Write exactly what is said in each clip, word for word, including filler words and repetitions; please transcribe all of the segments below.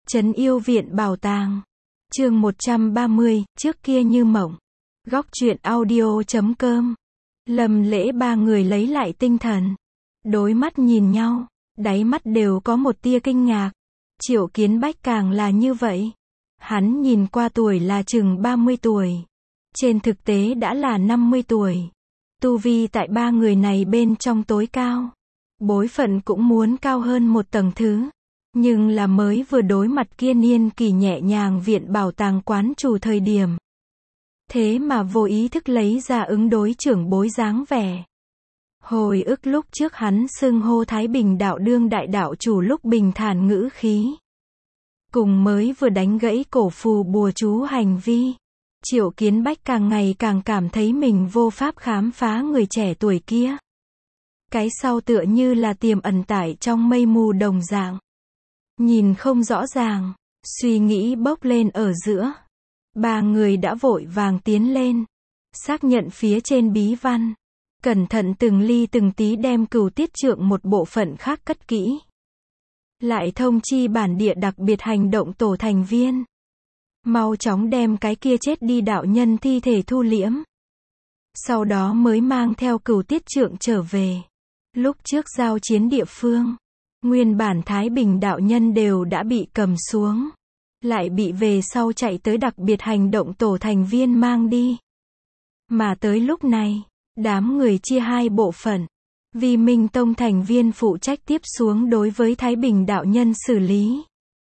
Trấn Yêu Viện Bảo Tàng. Chương một trăm ba mươi, trước kia như mộng. Góc truyện audio chấm com. Lâm Lễ ba người lấy lại tinh thần. Đối mắt nhìn nhau, đáy mắt đều có một tia kinh ngạc. Triệu Kiến Bách càng là như vậy. Hắn nhìn qua tuổi là chừng ba mươi tuổi. Trên thực tế đã là năm mươi tuổi. Tu vi tại ba người này bên trong tối cao. Bối phận cũng muốn cao hơn một tầng thứ. Nhưng là mới vừa đối mặt kia niên kỳ nhẹ nhàng viện bảo tàng quán chủ thời điểm. Thế mà vô ý thức lấy ra ứng đối trưởng bối dáng vẻ. Hồi ức lúc trước hắn xưng hô Thái Bình đạo đương đại đạo chủ lúc bình thản ngữ khí. Cùng mới vừa đánh gãy cổ phù bùa chú hành vi. Triệu Kiến Bách càng ngày càng cảm thấy mình vô pháp khám phá người trẻ tuổi kia. Cái sau tựa như là tiềm ẩn tại trong mây mù đồng dạng. Nhìn không rõ ràng, suy nghĩ bốc lên ở giữa. Ba người đã vội vàng tiến lên. Xác nhận phía trên bí văn. Cẩn thận từng ly từng tí đem Cửu Tiết Trượng một bộ phận khác cất kỹ. Lại thông chi bản địa đặc biệt hành động tổ thành viên. Mau chóng đem cái kia chết đi đạo nhân thi thể thu liễm. Sau đó mới mang theo Cửu Tiết Trượng trở về. Lúc trước giao chiến địa phương, nguyên bản Thái Bình đạo nhân đều đã bị cầm xuống. Lại bị về sau chạy tới đặc biệt hành động tổ thành viên mang đi. Mà tới lúc này, đám người chia hai bộ phận. Vì Minh Tông thành viên phụ trách tiếp xuống đối với Thái Bình đạo nhân xử lý.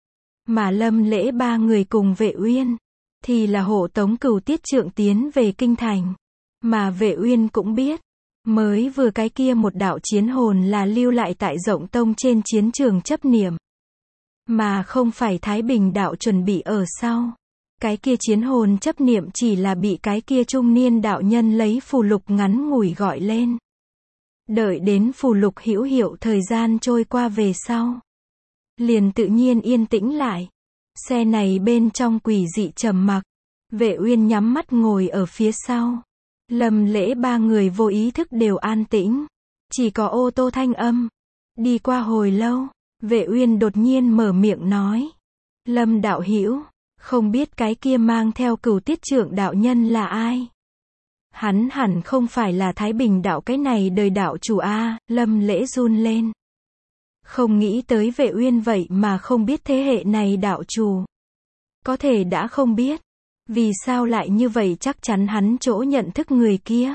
Mà Lâm Lễ ba người cùng Vệ Uyên, thì là hộ tống Cửu Tiết Trượng tiến về kinh thành. Mà Vệ Uyên cũng biết, mới vừa cái kia một đạo chiến hồn là lưu lại tại Rộng Tông trên chiến trường chấp niệm. Mà không phải Thái Bình đạo chuẩn bị ở sau. Cái kia chiến hồn chấp niệm chỉ là bị cái kia trung niên đạo nhân lấy phù lục ngắn ngủi gọi lên. Đợi đến phù lục hữu hiệu thời gian trôi qua về sau. Liền tự nhiên yên tĩnh lại. Xe này bên trong quỷ dị trầm mặc. Vệ Uyên nhắm mắt ngồi ở phía sau. Lâm Lễ ba người vô ý thức đều an tĩnh. Chỉ có ô tô thanh âm. Đi qua hồi lâu, Vệ Uyên đột nhiên mở miệng nói. Lâm đạo hữu, không biết cái kia mang theo Cửu Tiết Trượng đạo nhân là ai? Hắn hẳn không phải là Thái Bình đạo cái này đời đạo chủ a. Lâm Lễ run lên. Không nghĩ tới Vệ Uyên vậy mà không biết thế hệ này đạo chủ. Có thể đã không biết. Vì sao lại như vậy chắc chắn hắn chỗ nhận thức người kia.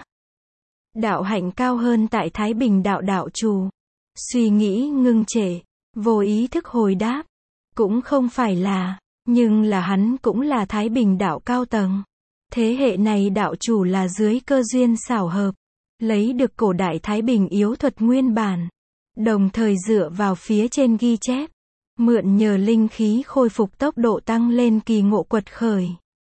Đạo hạnh cao hơn tại Thái Bình đạo đạo chủ. Suy nghĩ ngưng trệ, vô ý thức hồi đáp. Cũng không phải là, nhưng là hắn cũng là Thái Bình đạo cao tầng. Thế hệ này đạo chủ là dưới cơ duyên xảo hợp. Lấy được cổ đại Thái Bình yếu thuật nguyên bản. Đồng thời dựa vào phía trên ghi chép. Mượn nhờ linh khí khôi phục tốc độ tăng lên kỳ ngộ quật khởi.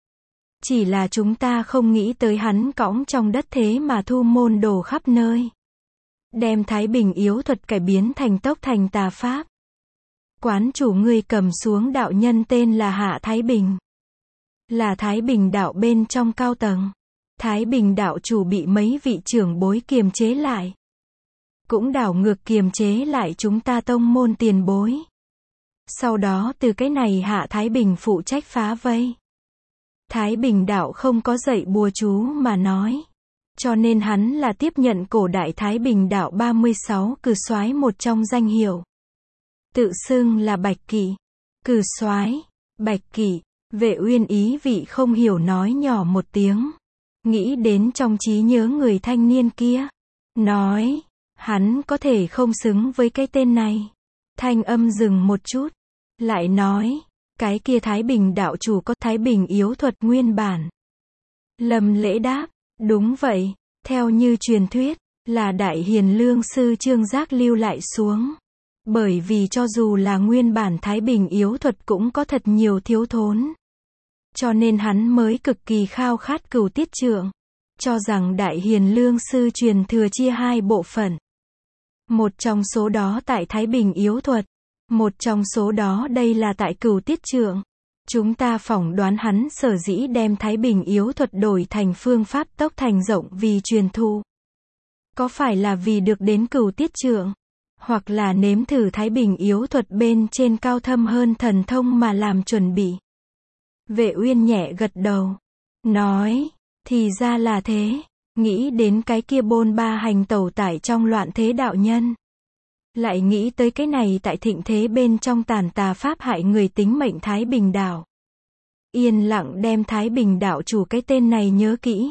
Chỉ là chúng ta không nghĩ tới hắn cõng trong đất thế mà thu môn đồ khắp nơi. Đem Thái Bình yếu thuật cải biến thành tốc thành tà pháp. Quán chủ ngươi cầm xuống đạo nhân tên là Hạ Thái Bình. Là Thái Bình đạo bên trong cao tầng. Thái Bình đạo chủ bị mấy vị trưởng bối kiềm chế lại. Cũng đảo ngược kiềm chế lại chúng ta tông môn tiền bối. Sau đó từ cái này Hạ Thái Bình phụ trách phá vây. Thái Bình đạo không có dạy bùa chú mà nói. Cho nên hắn là tiếp nhận cổ đại Thái Bình đạo ba mươi sáu cử soái một trong danh hiệu. Tự xưng là Bạch Kỵ. Cử soái, Bạch Kỵ. Vệ Uyên ý vị không hiểu nói nhỏ một tiếng. Nghĩ đến trong trí nhớ người thanh niên kia. Nói, hắn có thể không xứng với cái tên này. Thanh âm dừng một chút. Lại nói, cái kia Thái Bình đạo chủ có Thái Bình yếu thuật nguyên bản. Lâm Lễ đáp, đúng vậy, theo như truyền thuyết, là Đại Hiền Lương Sư Trương Giác lưu lại xuống. Bởi vì cho dù là nguyên bản Thái Bình yếu thuật cũng có thật nhiều thiếu thốn. Cho nên hắn mới cực kỳ khao khát Cửu Tiết Trượng. Cho rằng Đại Hiền Lương Sư truyền thừa chia hai bộ phận. Một trong số đó tại Thái Bình yếu thuật. Một trong số đó đây là tại Cửu Tiết Trượng. Chúng ta phỏng đoán hắn sở dĩ đem Thái Bình yếu thuật đổi thành phương pháp tốc thành rộng vì truyền thụ. Có phải là vì được đến Cửu Tiết Trượng? hoặc là nếm thử Thái Bình yếu thuật bên trên cao thâm hơn thần thông mà làm chuẩn bị. Vệ Uyên nhẹ gật đầu, nói, thì ra là thế, nghĩ đến cái kia bôn ba hành tẩu tải trong loạn thế đạo nhân. Lại nghĩ tới cái này tại thịnh thế bên trong tàn tà pháp hại người tính mệnh Thái Bình đảo. Yên lặng đem Thái Bình đảo chủ cái tên này nhớ kỹ.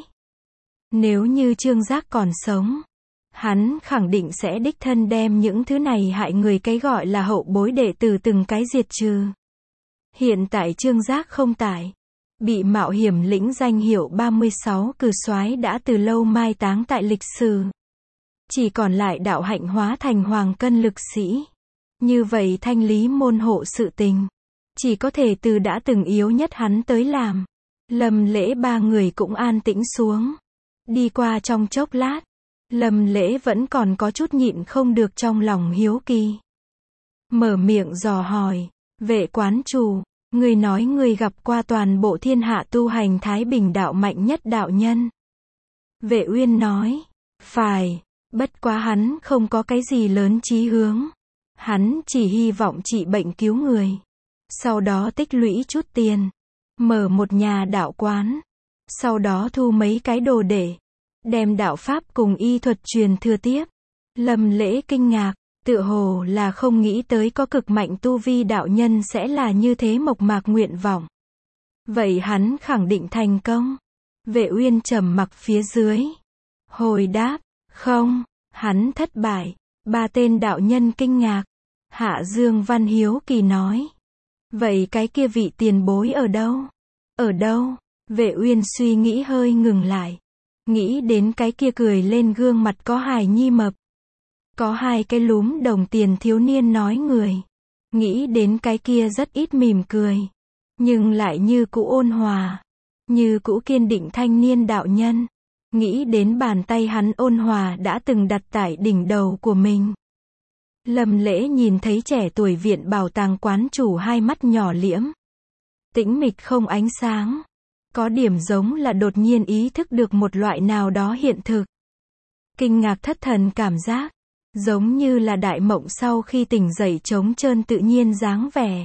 Nếu như Trương Giác còn sống, hắn khẳng định sẽ đích thân đem những thứ này hại người cái gọi là hậu bối đệ tử từng cái diệt trừ. Hiện tại Trương Giác không tại, bị mạo hiểm lĩnh danh hiệu ba mươi sáu cừ soái đã từ lâu mai táng tại lịch sử. Chỉ còn lại đạo hạnh hóa thành hoàng cân lực sĩ. Như vậy thanh lý môn hộ sự tình, chỉ có thể từ đã từng yếu nhất hắn tới làm. Lâm Lễ ba người cũng an tĩnh xuống. Đi qua trong chốc lát, Lâm Lễ vẫn còn có chút nhịn không được trong lòng hiếu kỳ. Mở miệng dò hỏi, vệ quán chủ, người nói người gặp qua toàn bộ thiên hạ tu hành Thái Bình đạo mạnh nhất đạo nhân. Vệ Uyên nói, phải, bất quá hắn không có cái gì lớn chí hướng. Hắn chỉ hy vọng trị bệnh cứu người. Sau đó tích lũy chút tiền, mở một nhà đạo quán. Sau đó thu mấy cái đồ để, đem đạo pháp cùng y thuật truyền thừa tiếp. Lâm Lễ kinh ngạc, tựa hồ là không nghĩ tới có cực mạnh tu vi đạo nhân sẽ là như thế mộc mạc nguyện vọng. Vậy hắn khẳng định thành công. Vệ Uyên trầm mặc phía dưới. Hồi đáp, không, hắn thất bại. Ba tên đạo nhân kinh ngạc. Hạ Dương Văn hiếu kỳ nói. Vậy cái kia vị tiền bối ở đâu? Ở đâu? Vệ Uyên suy nghĩ hơi ngừng lại. Nghĩ đến cái kia cười lên gương mặt có hài nhi mập. Có hai cái lúm đồng tiền thiếu niên nói người. Nghĩ đến cái kia rất ít mỉm cười. Nhưng lại như cũ ôn hòa. Như cũ kiên định thanh niên đạo nhân. Nghĩ đến bàn tay hắn ôn hòa đã từng đặt tại đỉnh đầu của mình. Lâm Lễ nhìn thấy trẻ tuổi viện bảo tàng quán chủ hai mắt nhỏ liễm. Tĩnh mịch không ánh sáng. Có điểm giống là đột nhiên ý thức được một loại nào đó hiện thực. Kinh ngạc thất thần cảm giác. Giống như là đại mộng sau khi tỉnh dậy trống trơn tự nhiên dáng vẻ.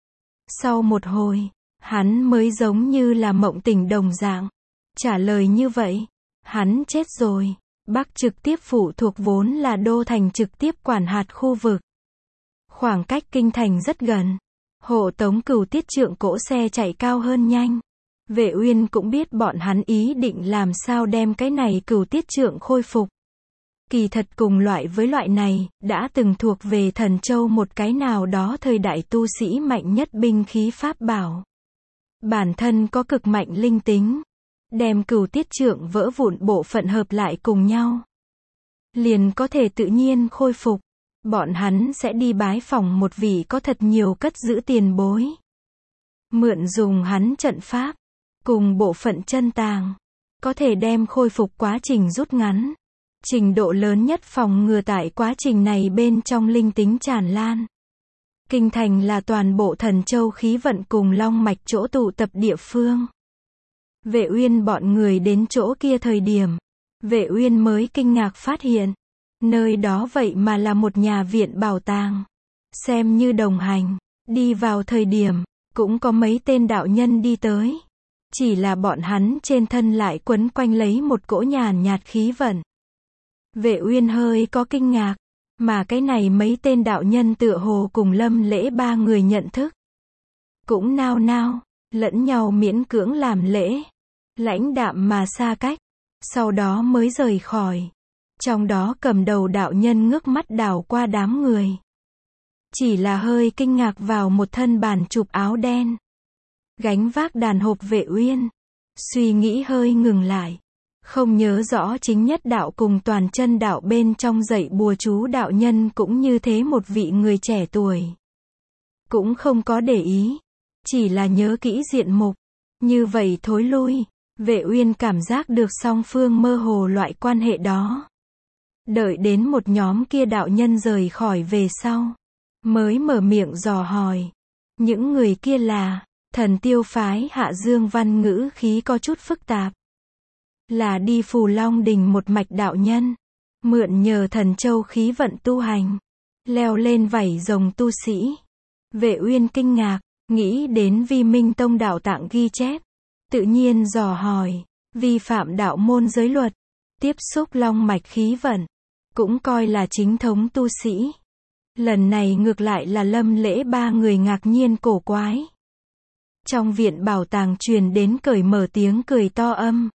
Sau một hồi, hắn mới giống như là mộng tỉnh đồng dạng. Trả lời như vậy, hắn chết rồi. Bắc trực tiếp phụ thuộc vốn là đô thành trực tiếp quản hạt khu vực. Khoảng cách kinh thành rất gần. Hộ tống Cửu Tiết Trượng cỗ xe chạy cao hơn nhanh. Vệ Uyên cũng biết bọn hắn ý định làm sao đem cái này Cửu Tiết Trượng khôi phục. Kỳ thật cùng loại với loại này, đã từng thuộc về Thần Châu một cái nào đó thời đại tu sĩ mạnh nhất binh khí pháp bảo. Bản thân có cực mạnh linh tính. Đem Cửu Tiết Trượng vỡ vụn bộ phận hợp lại cùng nhau. Liền có thể tự nhiên khôi phục. Bọn hắn sẽ đi bái phỏng một vị có thật nhiều cất giữ tiền bối. Mượn dùng hắn trận pháp. Cùng bộ phận chân tàng. Có thể đem khôi phục quá trình rút ngắn. Trình độ lớn nhất phòng ngừa tại quá trình này bên trong linh tính tràn lan. Kinh thành là toàn bộ Thần Châu khí vận cùng long mạch chỗ tụ tập địa phương. Vệ Uyên bọn người đến chỗ kia thời điểm. Vệ Uyên mới kinh ngạc phát hiện. Nơi đó vậy mà là một nhà viện bảo tàng. Xem như đồng hành. Đi vào thời điểm, cũng có mấy tên đạo nhân đi tới. Chỉ là bọn hắn trên thân lại quấn quanh lấy một cỗ nhàn nhạt khí vận. Vệ Uyên hơi có kinh ngạc. Mà cái này mấy tên đạo nhân tựa hồ cùng Lâm Lễ ba người nhận thức. Cũng nao nao, lẫn nhau miễn cưỡng làm lễ. Lãnh đạm mà xa cách. Sau đó mới rời khỏi. Trong đó cầm đầu đạo nhân ngước mắt đảo qua đám người. Chỉ là hơi kinh ngạc vào một thân bản chụp áo đen. Gánh vác đàn hộp Vệ Uyên. Suy nghĩ hơi ngừng lại. Không nhớ rõ chính nhất đạo cùng toàn chân đạo bên trong dạy bùa chú đạo nhân cũng như thế một vị người trẻ tuổi. Cũng không có để ý. Chỉ là nhớ kỹ diện mục. Như vậy thối lui. Vệ Uyên cảm giác được song phương mơ hồ loại quan hệ đó. Đợi đến một nhóm kia đạo nhân rời khỏi về sau. Mới mở miệng dò hỏi. Những người kia là, Thần Tiêu phái Hạ Dương Văn ngữ khí có chút phức tạp. Là đi Phù Long Đình một mạch đạo nhân. Mượn nhờ Thần Châu khí vận tu hành. leo lên vảy rồng tu sĩ. Vệ Uyên kinh ngạc, nghĩ đến Vi Minh Tông đạo tạng ghi chép. Tự nhiên dò hỏi, vi phạm đạo môn giới luật, tiếp xúc long mạch khí vận, cũng coi là chính thống tu sĩ. Lần này ngược lại là Lâm Lễ ba người ngạc nhiên cổ quái. Trong viện bảo tàng truyền đến cởi mở tiếng cười to âm.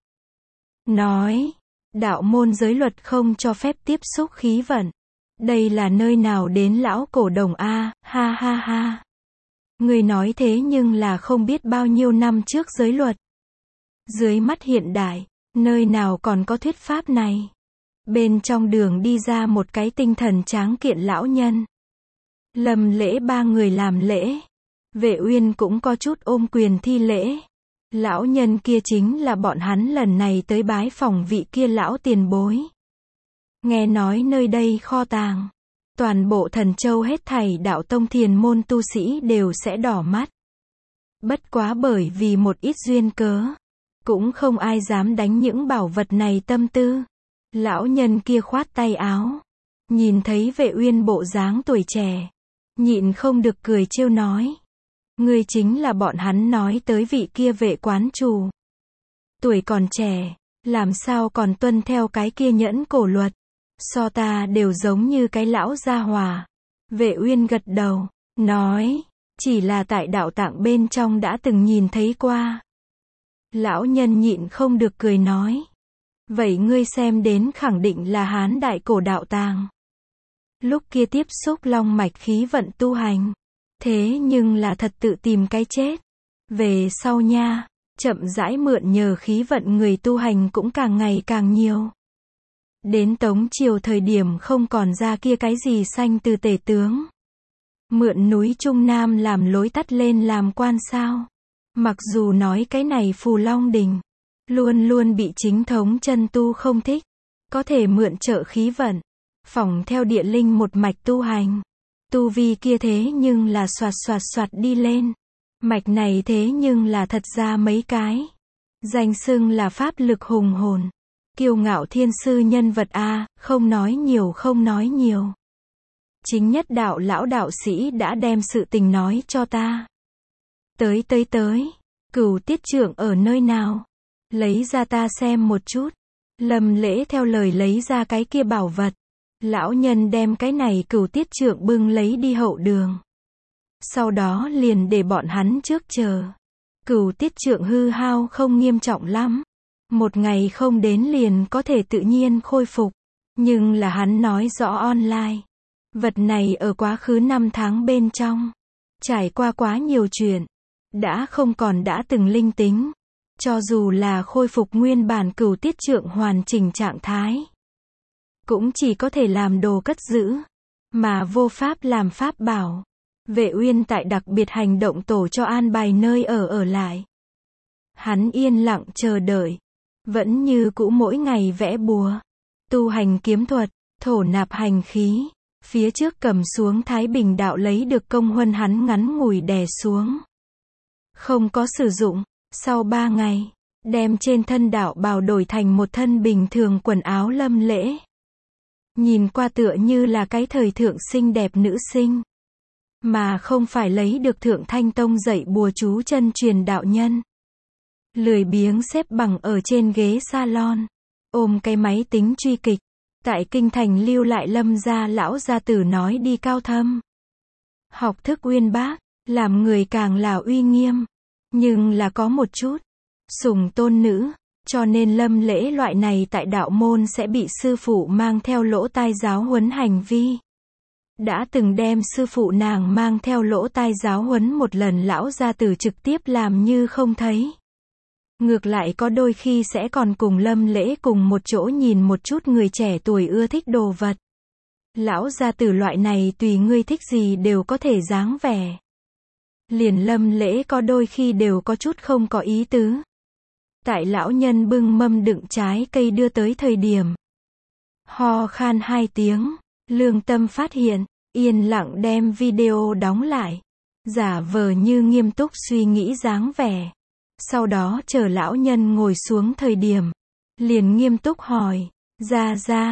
Nói, đạo môn giới luật không cho phép tiếp xúc khí vận. Đây là nơi nào đến lão cổ đồng a, ha ha ha. Người nói thế nhưng là không biết bao nhiêu năm trước giới luật. Dưới mắt hiện đại, nơi nào còn có thuyết pháp này. Bên trong đường đi ra một cái tinh thần tráng kiện lão nhân. Lâm Lễ ba người làm lễ. Vệ Uyên cũng có chút ôm quyền thi lễ. Lão nhân kia chính là bọn hắn lần này tới bái phỏng vị kia lão tiền bối. Nghe nói nơi đây kho tàng. Toàn bộ Thần Châu hết thảy đạo tông thiền môn tu sĩ đều sẽ đỏ mắt. Bất quá bởi vì một ít duyên cớ. Cũng không ai dám đánh những bảo vật này tâm tư. Lão nhân kia khoát tay áo. Nhìn thấy Vệ Uyên bộ dáng tuổi trẻ. Nhịn không được cười trêu nói. Ngươi chính là bọn hắn nói tới vị kia vệ quán chủ. Tuổi còn trẻ, làm sao còn tuân theo cái kia nhẫn cổ luật. So ta đều giống như cái lão gia hòa. Vệ Uyên gật đầu, nói, chỉ là tại đạo tạng bên trong đã từng nhìn thấy qua. Lão nhân nhịn không được cười nói. Vậy ngươi xem đến khẳng định là Hán đại cổ đạo tàng. Lúc kia tiếp xúc long mạch khí vận tu hành. Thế nhưng là thật tự tìm cái chết. Về sau nha, chậm rãi mượn nhờ khí vận người tu hành cũng càng ngày càng nhiều. Đến Tống Triều thời điểm không còn ra kia cái gì sanh từ tể tướng. Mượn núi Trung Nam làm lối tắt lên làm quan sao. Mặc dù nói cái này Phù Long Đình, luôn luôn bị chính thống chân tu không thích. Có thể mượn trợ khí vận, phỏng theo địa linh một mạch tu hành. Tu vi kia thế nhưng là soạt soạt soạt đi lên. Mạch này thế nhưng là thật ra mấy cái. Danh xưng là pháp lực hùng hồn. Kiêu ngạo thiên sư nhân vật a, không nói nhiều không nói nhiều. Chính nhất đạo lão đạo sĩ đã đem sự tình nói cho ta. Tới tới tới, Cửu tiết trượng ở nơi nào? Lấy ra ta xem một chút. Lâm Lễ theo lời lấy ra cái kia bảo vật. Lão nhân đem cái này Cửu tiết trượng bưng lấy đi hậu đường. Sau đó liền để bọn hắn trước chờ. Cửu tiết trượng hư hao không nghiêm trọng lắm. Một ngày không đến liền có thể tự nhiên khôi phục. Nhưng là hắn nói rõ online. Vật này ở quá khứ năm tháng bên trong. Trải qua quá nhiều chuyện. Đã không còn đã từng linh tính. Cho dù là khôi phục nguyên bản cửu tiết trượng hoàn chỉnh trạng thái. Cũng chỉ có thể làm đồ cất giữ. Mà vô pháp làm pháp bảo. Vệ Uyên tại đặc biệt hành động tổ cho an bài nơi ở ở lại. Hắn yên lặng chờ đợi. Vẫn như cũ mỗi ngày vẽ bùa. Tu hành kiếm thuật, thổ nạp hành khí. Phía trước cầm xuống Thái Bình đạo lấy được công huân hắn ngắn ngủi đè xuống. Không có sử dụng. Sau ba ngày, đem trên thân đạo bào đổi thành một thân bình thường quần áo Lâm Lễ. Nhìn qua tựa như là cái thời thượng xinh đẹp nữ sinh. Mà không phải lấy được Thượng Thanh Tông dạy bùa chú chân truyền đạo nhân. Lười biếng xếp bằng ở trên ghế salon. Ôm cái máy tính truy kịch. Tại kinh thành lưu lại Lâm gia lão gia tử nói đi cao thâm. Học thức uyên bác, làm người càng là uy nghiêm. Nhưng là có một chút. Sủng tôn nữ. Cho nên Lâm Lễ loại này tại đạo môn sẽ bị sư phụ mang theo lỗ tai giáo huấn hành vi. Đã từng đem sư phụ nàng mang theo lỗ tai giáo huấn một lần lão gia tử trực tiếp làm như không thấy. Ngược lại có đôi khi sẽ còn cùng Lâm Lễ cùng một chỗ nhìn một chút người trẻ tuổi ưa thích đồ vật. Lão gia tử loại này tùy ngươi thích gì đều có thể dáng vẻ. Liền Lâm Lễ có đôi khi đều có chút không có ý tứ. Tại lão nhân bưng mâm đựng trái cây đưa tới thời điểm. Ho khan hai tiếng, lương tâm phát hiện, yên lặng đem video đóng lại. Giả vờ như nghiêm túc suy nghĩ dáng vẻ. Sau đó chờ lão nhân ngồi xuống thời điểm. Liền nghiêm túc hỏi, ra ra,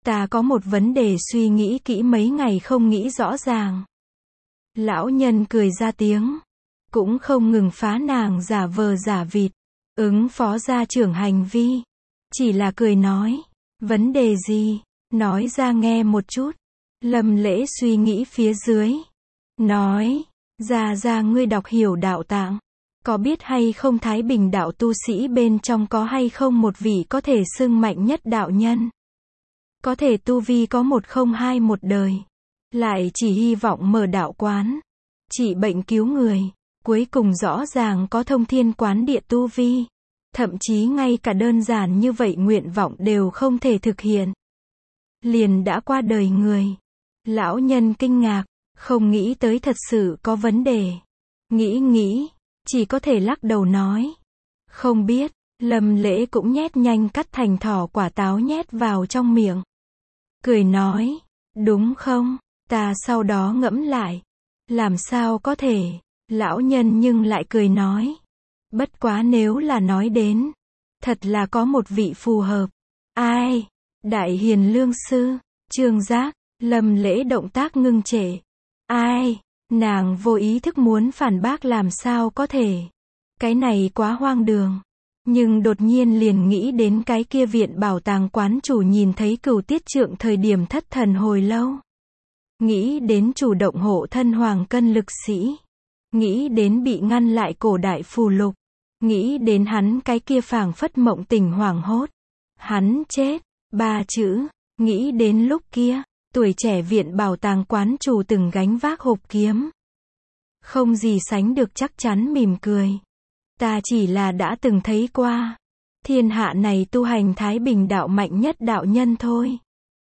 Ta có một vấn đề suy nghĩ kỹ mấy ngày không nghĩ rõ ràng. Lão nhân cười ra tiếng. Cũng không ngừng phá nàng giả vờ giả vịt. Ứng phó gia trưởng hành vi. Chỉ là cười nói. Vấn đề gì? Nói ra nghe một chút. Lâm Lễ suy nghĩ phía dưới. Nói. Gia gia ngươi đọc hiểu đạo tạng. Có biết hay không Thái Bình đạo tu sĩ bên trong có hay không một vị có thể xưng mạnh nhất đạo nhân? Có thể tu vi có một không hai một đời. Lại chỉ hy vọng mở đạo quán. Trị bệnh cứu người. Cuối cùng rõ ràng có thông thiên quán địa tu vi. Thậm chí ngay cả đơn giản như vậy nguyện vọng đều không thể thực hiện. Liền đã qua đời người. Lão nhân kinh ngạc. Không nghĩ tới thật sự có vấn đề. Nghĩ nghĩ. Chỉ có thể lắc đầu nói. Không biết. Lâm Lễ cũng nhét nhanh cắt thành thỏ quả táo nhét vào trong miệng. Cười nói. Đúng không? Ta sau đó ngẫm lại. Làm sao có thể? Lão nhân nhưng lại cười nói. Bất quá nếu là nói đến. Thật là có một vị phù hợp. Ai? Đại Hiền Lương Sư. Trương Giác. Lâm Lễ động tác ngưng trệ. Ai? Nàng vô ý thức muốn phản bác làm sao có thể. Cái này quá hoang đường. Nhưng đột nhiên liền nghĩ đến cái kia viện bảo tàng quán chủ nhìn thấy Cửu Tiết Trượng thời điểm thất thần hồi lâu. Nghĩ đến chủ động hộ thân hoàng cân lực sĩ. Nghĩ đến bị ngăn lại cổ đại phù lục. Nghĩ đến hắn cái kia phảng phất mộng tình hoảng hốt. Hắn chết. Ba chữ. Nghĩ đến lúc kia. Tuổi trẻ viện bảo tàng quán chủ từng gánh vác hộp kiếm. Không gì sánh được chắc chắn mỉm cười. Ta chỉ là đã từng thấy qua. Thiên hạ này tu hành Thái Bình đạo mạnh nhất đạo nhân thôi.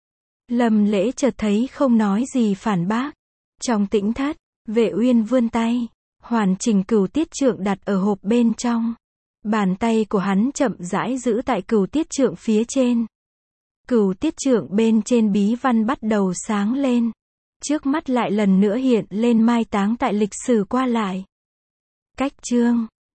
Lâm Lễ chợt thấy không nói gì phản bác. Trong tĩnh thất, Vệ Uyên vươn tay. Hoàn chỉnh Cửu Tiết Trượng đặt ở hộp bên trong. Bàn tay của hắn chậm rãi giữ tại Cửu Tiết Trượng phía trên. Cửu Tiết Trượng bên trên bí văn bắt đầu sáng lên. Trước mắt lại lần nữa hiện lên mai táng tại lịch sử qua lại. Cách chương